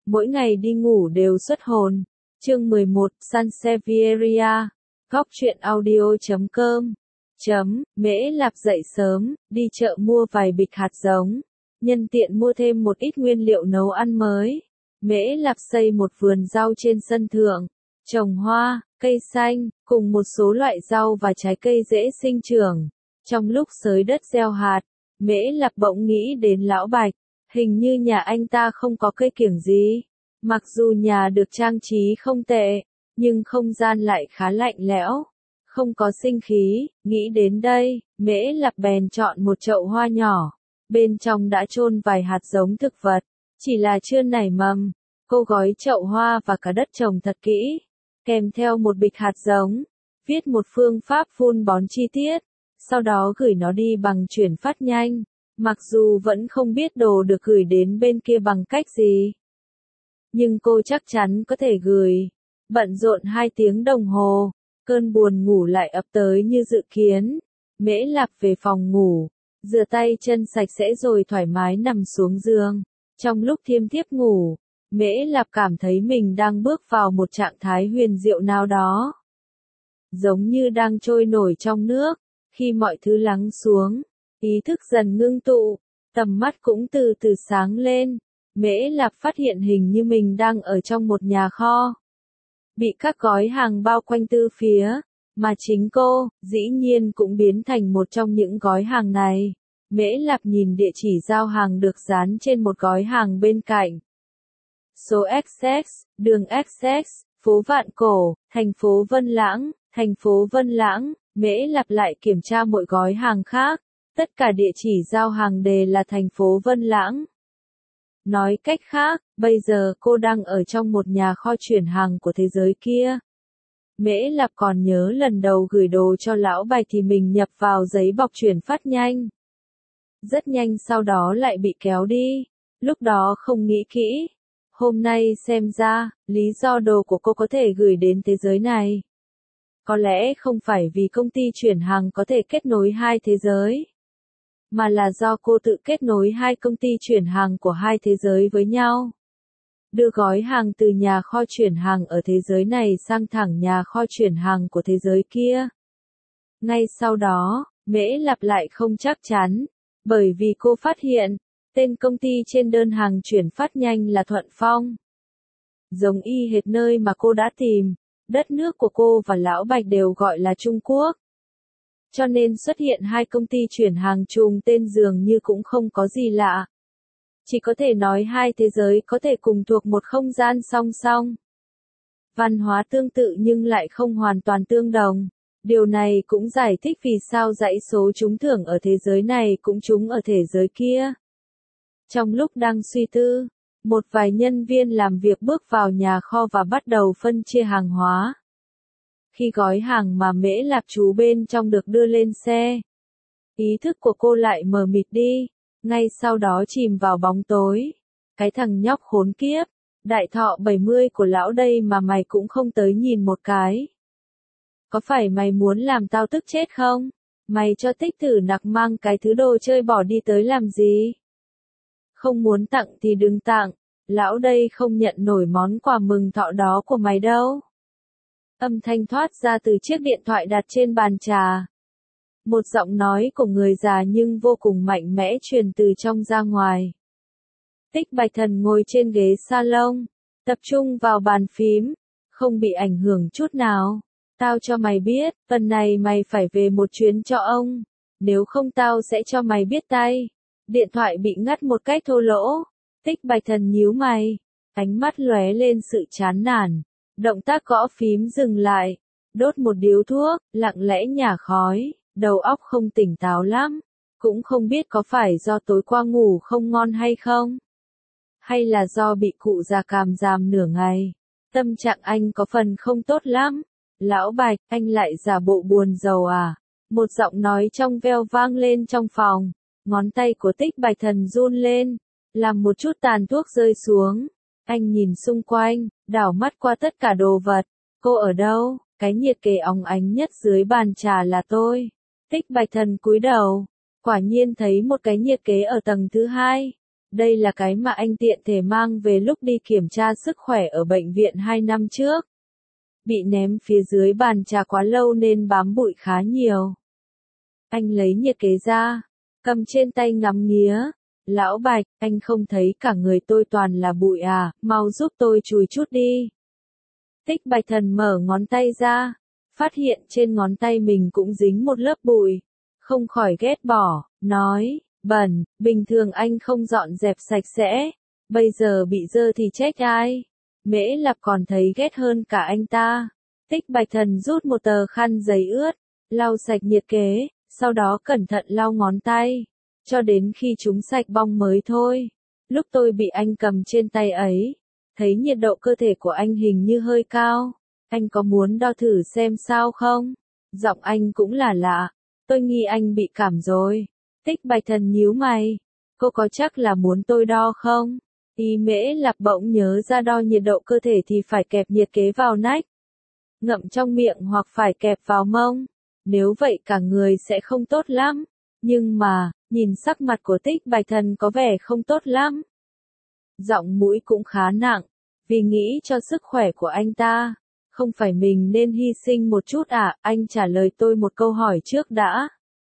mỗi ngày đi ngủ đều xuất hồn. Chương 11, Sansevieria. Góc truyện audio.com. Mễ Lạp dậy sớm, đi chợ mua vài bịch hạt giống, nhân tiện mua thêm một ít nguyên liệu nấu ăn mới. Mễ Lạp xây một vườn rau trên sân thượng, trồng hoa, cây xanh, cùng một số loại rau và trái cây dễ sinh trưởng. Trong lúc xới đất gieo hạt, Mễ Lạp bỗng nghĩ đến Lão Bạch, hình như nhà anh ta không có cây kiểng gì. Mặc dù nhà được trang trí không tệ, nhưng không gian lại khá lạnh lẽo, không có sinh khí. Nghĩ đến đây, Mễ Lạp bèn chọn một chậu hoa nhỏ, bên trong đã chôn vài hạt giống thực vật, chỉ là chưa nảy mầm. Cô gói chậu hoa và cả đất trồng thật kỹ, kèm theo một bịch hạt giống, viết một phương pháp phun bón chi tiết, sau đó gửi nó đi bằng chuyển phát nhanh. Mặc dù vẫn không biết đồ được gửi đến bên kia bằng cách gì, nhưng cô chắc chắn có thể gửi. Bận rộn 2 tiếng đồng hồ, cơn buồn ngủ lại ập tới như dự kiến. Mễ Lạp về phòng ngủ, rửa tay chân sạch sẽ rồi thoải mái nằm xuống giường. Trong lúc thiêm thiếp ngủ, Mễ Lạp cảm thấy mình đang bước vào một trạng thái huyền diệu nào đó, giống như đang trôi nổi trong nước. Khi mọi thứ lắng xuống, ý thức dần ngưng tụ, tầm mắt cũng từ từ sáng lên. Mễ Lạp phát hiện hình như mình đang ở trong một nhà kho, bị các gói hàng bao quanh từ phía, mà chính cô, dĩ nhiên cũng biến thành một trong những gói hàng này. Mễ Lạp nhìn địa chỉ giao hàng được dán trên một gói hàng bên cạnh. Số XX, đường XX, phố Vạn Cổ, thành phố Vân Lãng, thành phố Vân Lãng. Mễ Lạp lại kiểm tra mỗi gói hàng khác, tất cả địa chỉ giao hàng đều là thành phố Vân Lãng. Nói cách khác, bây giờ cô đang ở trong một nhà kho chuyển hàng của thế giới kia. Mễ Lạp còn nhớ lần đầu gửi đồ cho Lão Bạch thì mình nhập vào giấy bọc chuyển phát nhanh. Rất nhanh sau đó lại bị kéo đi, lúc đó không nghĩ kỹ. Hôm nay xem ra, lý do đồ của cô có thể gửi đến thế giới này, có lẽ không phải vì công ty chuyển hàng có thể kết nối hai thế giới, mà là do cô tự kết nối hai công ty chuyển hàng của hai thế giới với nhau. Đưa gói hàng từ nhà kho chuyển hàng ở thế giới này sang thẳng nhà kho chuyển hàng của thế giới kia. Ngay sau đó, Mễ Lạp lại không chắc chắn, bởi vì cô phát hiện, tên công ty trên đơn hàng chuyển phát nhanh là Thuận Phong. Giống y hệt nơi mà cô đã tìm, đất nước của cô và Lão Bạch đều gọi là Trung Quốc. Cho nên xuất hiện hai công ty chuyển hàng trùng tên dường như cũng không có gì lạ. Chỉ có thể nói hai thế giới có thể cùng thuộc một không gian song song. Văn hóa tương tự nhưng lại không hoàn toàn tương đồng. Điều này cũng giải thích vì sao dãy số trúng thưởng ở thế giới này cũng trúng ở thế giới kia. Trong lúc đang suy tư, một vài nhân viên làm việc bước vào nhà kho và bắt đầu phân chia hàng hóa. Khi gói hàng mà Mễ Lạp trú bên trong được đưa lên xe, ý thức của cô lại mờ mịt đi, ngay sau đó chìm vào bóng tối. Cái thằng nhóc khốn kiếp, đại thọ 70 của lão đây mà mày cũng không tới nhìn một cái. Có phải mày muốn làm tao tức chết không? Mày cho Tích Tử Nặc mang cái thứ đồ chơi bỏ đi tới làm gì? Không muốn tặng thì đừng tặng, lão đây không nhận nổi món quà mừng thọ đó của mày đâu. Âm thanh thoát ra từ chiếc điện thoại đặt trên bàn trà. Một giọng nói của người già nhưng vô cùng mạnh mẽ truyền từ trong ra ngoài. Tích Bạch Thần ngồi trên ghế salon, tập trung vào bàn phím, không bị ảnh hưởng chút nào. Tao cho mày biết, tuần này mày phải về một chuyến cho ông, nếu không tao sẽ cho mày biết tay. Điện thoại bị ngắt một cách thô lỗ. Tích Bạch Thần nhíu mày, ánh mắt lóe lên sự chán nản. Động tác gõ phím dừng lại, đốt một điếu thuốc, lặng lẽ nhả khói, đầu óc không tỉnh táo lắm. Cũng không biết có phải do tối qua ngủ không ngon hay không? Hay là do bị cụ già càm giàm nửa ngày? Tâm trạng anh có phần không tốt lắm. Lão Bạch, anh lại giả bộ buồn rầu à? Một giọng nói trong veo vang lên trong phòng. Ngón tay của Tích Bạch Thần run lên, làm một chút tàn thuốc rơi xuống. Anh nhìn xung quanh, đảo mắt qua tất cả đồ vật. Cô ở đâu? Cái nhiệt kế óng ánh nhất dưới bàn trà là tôi. Tích Bạch Thần cúi đầu, quả nhiên thấy một cái nhiệt kế ở tầng thứ 2. Đây là cái mà anh tiện thể mang về lúc đi kiểm tra sức khỏe ở bệnh viện 2 năm trước. Bị ném phía dưới bàn trà quá lâu nên bám bụi khá nhiều. Anh lấy nhiệt kế ra, cầm trên tay ngắm nghía. Lão Bạch, anh không thấy cả người tôi toàn là bụi à, mau giúp tôi chùi chút đi. Tích Bạch Thần mở ngón tay ra, phát hiện trên ngón tay mình cũng dính một lớp bụi. Không khỏi ghét bỏ, nói, bẩn, bình thường anh không dọn dẹp sạch sẽ, bây giờ bị dơ thì trách ai. Mễ Lạp còn thấy ghét hơn cả anh ta. Tích Bạch Thần rút một tờ khăn giấy ướt, lau sạch nhiệt kế, sau đó cẩn thận lau ngón tay, cho đến khi chúng sạch bong mới thôi. Lúc tôi bị anh cầm trên tay ấy, thấy nhiệt độ cơ thể của anh hình như hơi cao. Anh có muốn đo thử xem sao không? Giọng anh cũng là lạ. Tôi nghi anh bị cảm rồi. Tích Bạch Thần nhíu mày. Cô có chắc là muốn tôi đo không? Mễ Lạp bỗng nhớ ra đo nhiệt độ cơ thể thì phải kẹp nhiệt kế vào nách, ngậm trong miệng hoặc phải kẹp vào mông. Nếu vậy cả người sẽ không tốt lắm. Nhưng mà, nhìn sắc mặt của Tích Bạch Thần có vẻ không tốt lắm. Giọng mũi cũng khá nặng, vì nghĩ cho sức khỏe của anh ta. Không phải mình nên hy sinh một chút à, anh trả lời tôi một câu hỏi trước đã.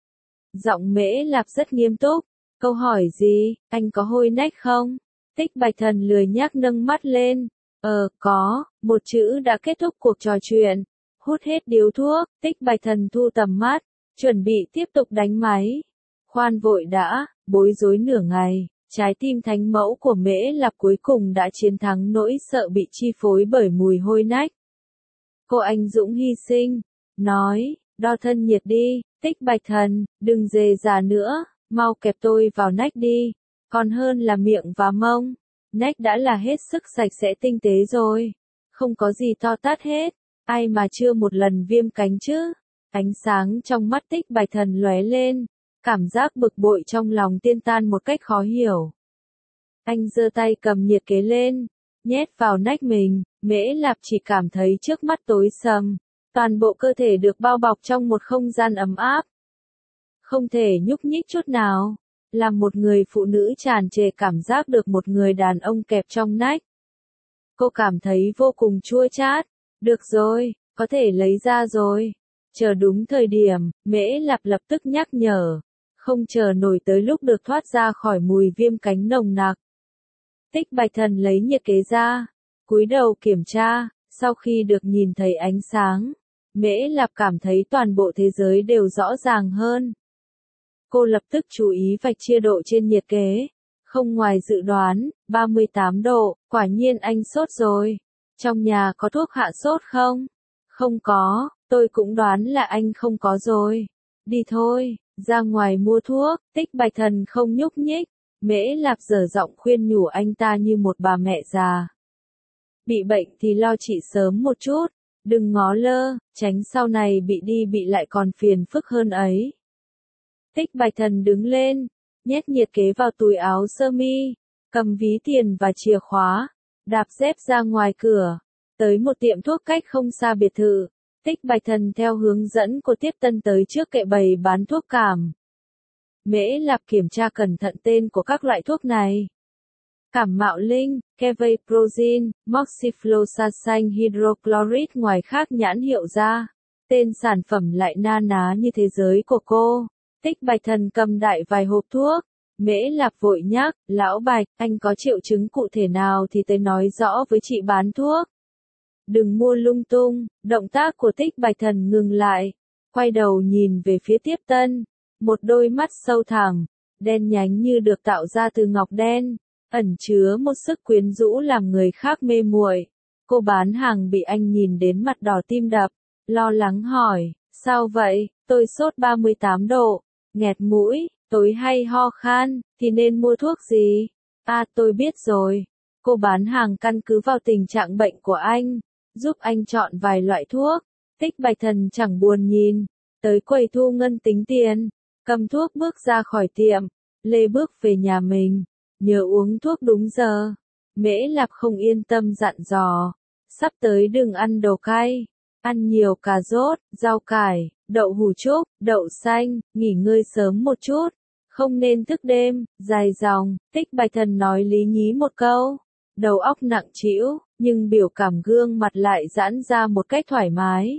Giọng Mễ Lạp rất nghiêm túc. Câu hỏi gì, anh có hôi nách không? Tích Bạch Thần lười nhác nâng mắt lên. Có, một chữ đã kết thúc cuộc trò chuyện. Hút hết điếu thuốc, Tích Bạch Thần thu tầm mắt, chuẩn bị tiếp tục đánh máy. Khoan vội đã, bối rối nửa ngày, trái tim thánh mẫu của Mễ Lạp cuối cùng đã chiến thắng nỗi sợ bị chi phối bởi mùi hôi nách. Cô anh dũng hy sinh, nói, đo thân nhiệt đi, Tích Bạch Thần, đừng dề dà nữa, mau kẹp tôi vào nách đi, còn hơn là miệng và mông. Nách đã là hết sức sạch sẽ tinh tế rồi, không có gì to tát hết, ai mà chưa một lần viêm cánh chứ. Ánh sáng trong mắt Tích Bạch Thần lóe lên, cảm giác bực bội trong lòng tiêu tan một cách khó hiểu. Anh giơ tay cầm nhiệt kế lên, nhét vào nách mình. Mễ Lạp chỉ cảm thấy trước mắt tối sầm, toàn bộ cơ thể được bao bọc trong một không gian ấm áp. Không thể nhúc nhích chút nào, làm một người phụ nữ tràn trề cảm giác được một người đàn ông kẹp trong nách. Cô cảm thấy vô cùng chua chát. Được rồi, có thể lấy ra rồi. Chờ đúng thời điểm, Mễ Lạp lập tức nhắc nhở. Không chờ nổi tới lúc được thoát ra khỏi mùi viêm cánh nồng nặc. Tích Bạch Thần lấy nhiệt kế ra, cúi đầu kiểm tra, sau khi được nhìn thấy ánh sáng, Mễ Lạp cảm thấy toàn bộ thế giới đều rõ ràng hơn. Cô lập tức chú ý vạch chia độ trên nhiệt kế. Không ngoài dự đoán, 38 độ, quả nhiên anh sốt rồi. Trong nhà có thuốc hạ sốt không? Không có, tôi cũng đoán là anh không có rồi. Đi thôi, ra ngoài mua thuốc. Tích Bạch Thần không nhúc nhích. Mễ Lạp dở giọng khuyên nhủ anh ta như một bà mẹ già. Bị bệnh thì lo trị sớm một chút, đừng ngó lơ, tránh sau này bị đi bị lại còn phiền phức hơn ấy. Tích Bạch Thần đứng lên, nhét nhiệt kế vào túi áo sơ mi, cầm ví tiền và chìa khóa, đạp dép ra ngoài cửa, tới một tiệm thuốc cách không xa biệt thự. Tích Bạch Thần theo hướng dẫn của tiếp tân tới trước kệ bày bán thuốc cảm. Mễ Lạp kiểm tra cẩn thận tên của các loại thuốc này. Cảm mạo linh, Kevaprozin, Moxifloxacin hydrochloride ngoài khác nhãn hiệu ra. Tên sản phẩm lại na ná như thế giới của cô. Tích Bạch Thần cầm đại vài hộp thuốc. Mễ Lạp vội nhắc, lão Bạch, anh có triệu chứng cụ thể nào thì tới nói rõ với chị bán thuốc. Đừng mua lung tung. Động tác của Tích Bạch Thần ngừng lại. Quay đầu nhìn về phía tiếp tân. Một đôi mắt sâu thẳm, đen nhánh như được tạo ra từ ngọc đen, ẩn chứa một sức quyến rũ làm người khác mê muội. Cô bán hàng bị anh nhìn đến mặt đỏ tim đập, lo lắng hỏi, sao vậy, tôi sốt 38 độ, nghẹt mũi, tối hay ho khan, thì nên mua thuốc gì? Tôi biết rồi. Cô bán hàng căn cứ vào tình trạng bệnh của anh, giúp anh chọn vài loại thuốc. Tích Bạch Thần chẳng buồn nhìn, tới quầy thu ngân tính tiền. Cầm thuốc bước ra khỏi tiệm, lê bước về nhà mình, nhớ uống thuốc đúng giờ. Mễ Lạp không yên tâm dặn dò, sắp tới đừng ăn đồ cay, ăn nhiều cà rốt, rau cải, đậu hủ trúc, đậu xanh, nghỉ ngơi sớm một chút, Không nên thức đêm, dài dòng, Tích Bạch Thần nói lý nhí một câu. Đầu óc nặng trĩu, nhưng biểu cảm gương mặt lại giãn ra một cách thoải mái.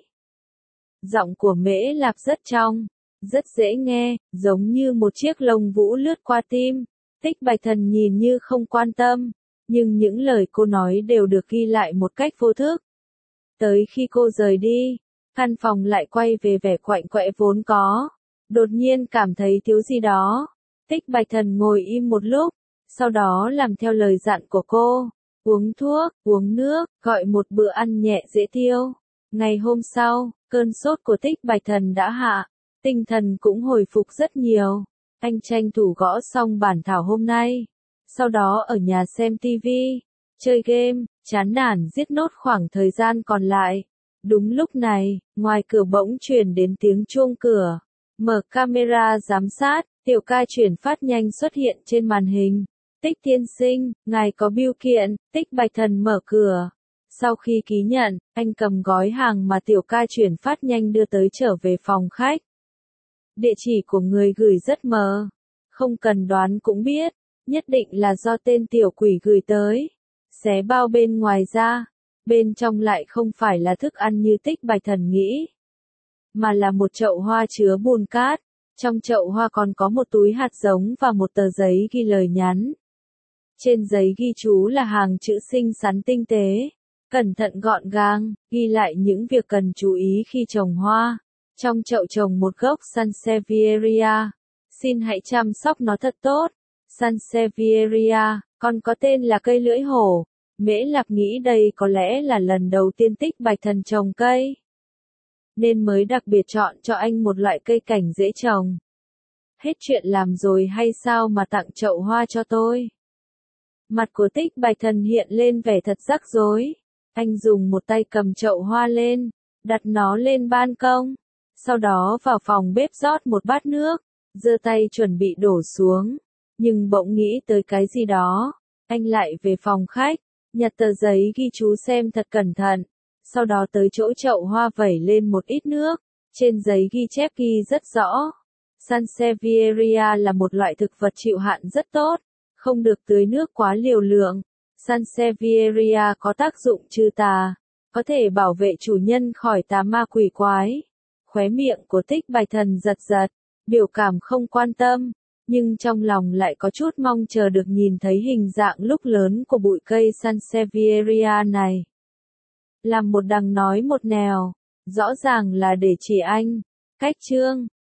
Giọng của Mễ Lạp rất trong, rất dễ nghe, giống như một chiếc lông vũ lướt qua tim. Tích Bạch Thần nhìn như không quan tâm, nhưng những lời cô nói đều được ghi lại một cách vô thức. Tới khi cô rời đi, căn phòng lại quay về vẻ quạnh quẽ vốn có. Đột nhiên cảm thấy thiếu gì đó. Tích Bạch Thần ngồi im một lúc, sau đó làm theo lời dặn của cô. Uống thuốc, uống nước, gọi một bữa ăn nhẹ dễ tiêu. Ngày hôm sau, cơn sốt của Tích Bạch Thần đã hạ, tinh thần cũng hồi phục rất nhiều. Anh tranh thủ gõ xong bản thảo hôm nay. Sau đó ở nhà xem TV, chơi game, chán nản giết nốt khoảng thời gian còn lại. Đúng lúc này, ngoài cửa bỗng truyền đến tiếng chuông cửa. Mở camera giám sát, tiểu ca chuyển phát nhanh xuất hiện trên màn hình. Tích tiên sinh, ngài có bưu kiện, Tích Bạch Thần mở cửa. Sau khi ký nhận, anh cầm gói hàng mà tiểu ca chuyển phát nhanh đưa tới trở về phòng khách. Địa chỉ của người gửi rất mờ. Không cần đoán cũng biết, nhất định là do tên tiểu quỷ gửi tới. Xé bao bên ngoài ra, bên trong lại không phải là thức ăn như Tích Bạch Thần nghĩ, mà là một chậu hoa chứa bùn cát. Trong chậu hoa còn có một túi hạt giống và một tờ giấy ghi lời nhắn. Trên giấy ghi chú là hàng chữ xinh xắn tinh tế, cẩn thận gọn gàng, ghi lại những việc cần chú ý khi trồng hoa. Trong chậu trồng một gốc Sansevieria. Xin hãy chăm sóc nó thật tốt. Sansevieria, còn có tên là cây lưỡi hổ. Mễ Lạp nghĩ đây có lẽ là lần đầu tiên Tích Bạch Thần trồng cây, nên mới đặc biệt chọn cho anh một loại cây cảnh dễ trồng. Hết chuyện làm rồi hay sao mà tặng chậu hoa cho tôi? Mặt của Tích Bạch Thần hiện lên vẻ thật rắc rối. Anh dùng một tay cầm chậu hoa lên, đặt nó lên ban công. Sau đó vào phòng bếp rót một bát nước, giơ tay chuẩn bị đổ xuống. Nhưng bỗng nghĩ tới cái gì đó. Anh lại về phòng khách, nhặt tờ giấy ghi chú xem thật cẩn thận. Sau đó tới chỗ chậu hoa vẩy lên một ít nước. Trên giấy ghi chép ghi rất rõ. Sansevieria là một loại thực vật chịu hạn rất tốt, không được tưới nước quá liều lượng. Sansevieria có tác dụng trừ tà, có thể bảo vệ chủ nhân khỏi tà ma quỷ quái. Khóe miệng của Tích Bạch Thần giật giật, biểu cảm không quan tâm, nhưng trong lòng lại có chút mong chờ được nhìn thấy hình dạng lúc lớn của bụi cây Sansevieria này. Làm một đằng nói một nẻo, rõ ràng là để chỉ anh. Cách chương